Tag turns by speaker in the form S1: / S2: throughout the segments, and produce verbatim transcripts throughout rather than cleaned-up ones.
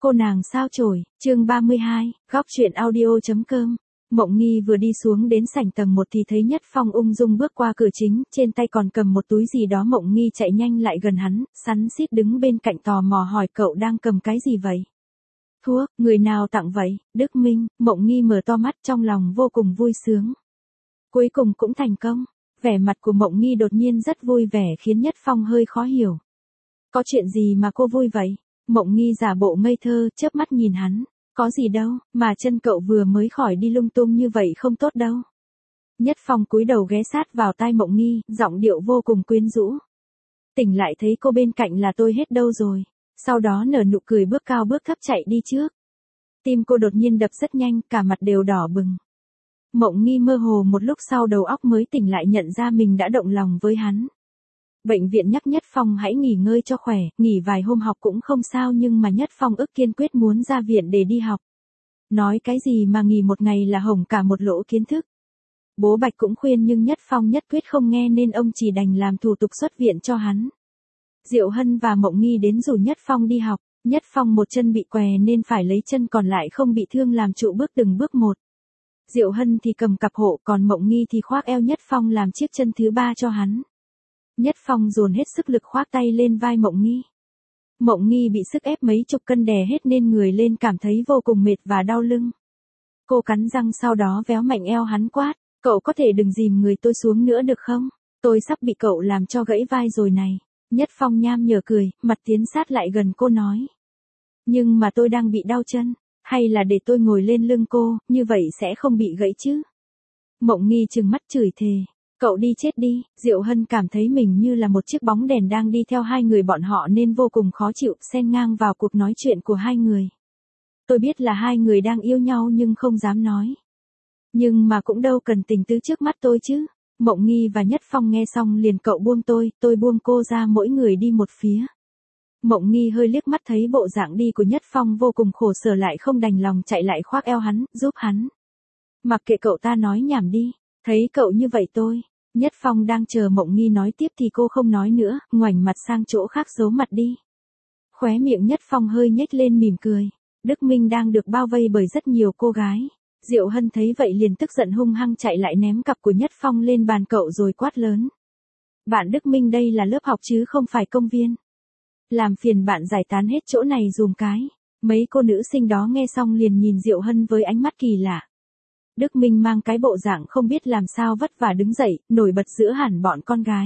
S1: Cô nàng sao chổi, chương ba mươi hai, góc chuyện audio.com. Mộng Nghi vừa đi xuống đến sảnh tầng một thì thấy Nhất Phong ung dung bước qua cửa chính, trên tay còn cầm một túi gì đó. Mộng Nghi chạy nhanh lại gần hắn, sắn xít đứng bên cạnh tò mò hỏi cậu đang cầm cái gì vậy? Thuốc, người nào tặng vậy? Đức Minh. Mộng Nghi mở to mắt trong lòng vô cùng vui sướng. Cuối cùng cũng thành công. Vẻ mặt của Mộng Nghi đột nhiên rất vui vẻ khiến Nhất Phong hơi khó hiểu. Có chuyện gì mà cô vui vậy? Mộng Nghi giả bộ ngây thơ, chớp mắt nhìn hắn. Có gì đâu, mà chân cậu vừa mới khỏi đi lung tung như vậy không tốt đâu. Nhất Phong cúi đầu ghé sát vào tai Mộng Nghi, giọng điệu vô cùng quyến rũ. Tỉnh lại thấy cô bên cạnh là tôi hết đâu rồi. Sau đó nở nụ cười bước cao bước thấp chạy đi trước. Tim cô đột nhiên đập rất nhanh, cả mặt đều đỏ bừng. Mộng Nghi mơ hồ một lúc sau đầu óc mới tỉnh lại, nhận ra mình đã động lòng với hắn. Bệnh viện nhắc Nhất Phong hãy nghỉ ngơi cho khỏe, nghỉ vài hôm học cũng không sao, nhưng mà Nhất Phong ức kiên quyết muốn ra viện để đi học. Nói cái gì mà nghỉ một ngày là hỏng cả một lỗ kiến thức. Bố Bạch cũng khuyên nhưng Nhất Phong nhất quyết không nghe nên ông chỉ đành làm thủ tục xuất viện cho hắn. Diệu Hân và Mộng Nghi đến rủ Nhất Phong đi học. Nhất Phong một chân bị què nên phải lấy chân còn lại không bị thương làm trụ bước từng bước một. Diệu Hân thì cầm cặp hộ, còn Mộng Nghi thì khoác eo Nhất Phong làm chiếc chân thứ ba cho hắn. Nhất Phong dồn hết sức lực khoác tay lên vai Mộng Nghi. Mộng Nghi bị sức ép mấy chục cân đè hết nên người lên cảm thấy vô cùng mệt và đau lưng. Cô cắn răng sau đó véo mạnh eo hắn quát, cậu có thể đừng dìm người tôi xuống nữa được không? Tôi sắp bị cậu làm cho gãy vai rồi này. Nhất Phong nham nhở cười, mặt tiến sát lại gần cô nói. Nhưng mà tôi đang bị đau chân, hay là để tôi ngồi lên lưng cô, như vậy sẽ không bị gãy chứ? Mộng Nghi trừng mắt chửi thề. Cậu đi chết đi. Diệu Hân cảm thấy mình như là một chiếc bóng đèn đang đi theo hai người bọn họ nên vô cùng khó chịu, xen ngang vào cuộc nói chuyện của hai người. Tôi biết là hai người đang yêu nhau nhưng không dám nói. Nhưng mà cũng đâu cần tình tứ trước mắt tôi chứ. Mộng Nghi và Nhất Phong nghe xong liền cậu buông tôi, tôi buông cô ra, mỗi người đi một phía. Mộng Nghi hơi liếc mắt thấy bộ dạng đi của Nhất Phong vô cùng khổ sở lại không đành lòng chạy lại khoác eo hắn, giúp hắn. Mặc kệ cậu ta nói nhảm đi, thấy cậu như vậy tôi. Nhất Phong đang chờ Mộng Nghi nói tiếp thì cô không nói nữa, ngoảnh mặt sang chỗ khác giấu mặt đi. Khóe miệng Nhất Phong hơi nhếch lên mỉm cười. Đức Minh đang được bao vây bởi rất nhiều cô gái. Diệu Hân thấy vậy liền tức giận hung hăng chạy lại ném cặp của Nhất Phong lên bàn cậu rồi quát lớn. Bạn Đức Minh, đây là lớp học chứ không phải công viên. Làm phiền bạn giải tán hết chỗ này dùm cái. Mấy cô nữ sinh đó nghe xong liền nhìn Diệu Hân với ánh mắt kỳ lạ. Đức Minh mang cái bộ dạng không biết làm sao vất vả đứng dậy, nổi bật giữa hẳn bọn con gái.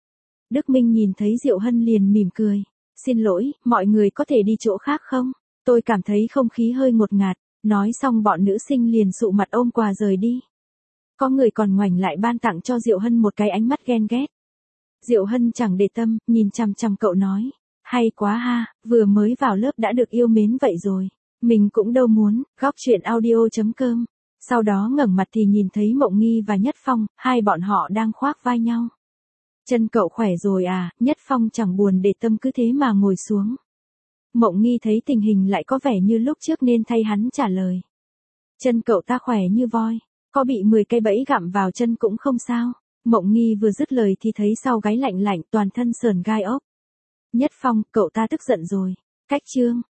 S1: Đức Minh nhìn thấy Diệu Hân liền mỉm cười. Xin lỗi, mọi người có thể đi chỗ khác không? Tôi cảm thấy không khí hơi ngột ngạt. Nói xong bọn nữ sinh liền sụ mặt ôm quà rời đi. Có người còn ngoảnh lại ban tặng cho Diệu Hân một cái ánh mắt ghen ghét. Diệu Hân chẳng để tâm, nhìn chằm chằm cậu nói. Hay quá ha, vừa mới vào lớp đã được yêu mến vậy rồi. Mình cũng đâu muốn. Góc chuyện audio.com. Sau đó ngẩng mặt thì nhìn thấy Mộng Nghi và Nhất Phong, hai bọn họ đang khoác vai nhau. Chân cậu khỏe rồi à? Nhất Phong chẳng buồn để tâm cứ thế mà ngồi xuống. Mộng Nghi thấy tình hình lại có vẻ như lúc trước nên thay hắn trả lời. Chân cậu ta khỏe như voi, có bị mười cây bẫy gặm vào chân cũng không sao. Mộng Nghi vừa dứt lời thì thấy sau gáy lạnh lạnh, toàn thân sờn gai ốc. Nhất Phong, cậu ta tức giận rồi. Cách chương.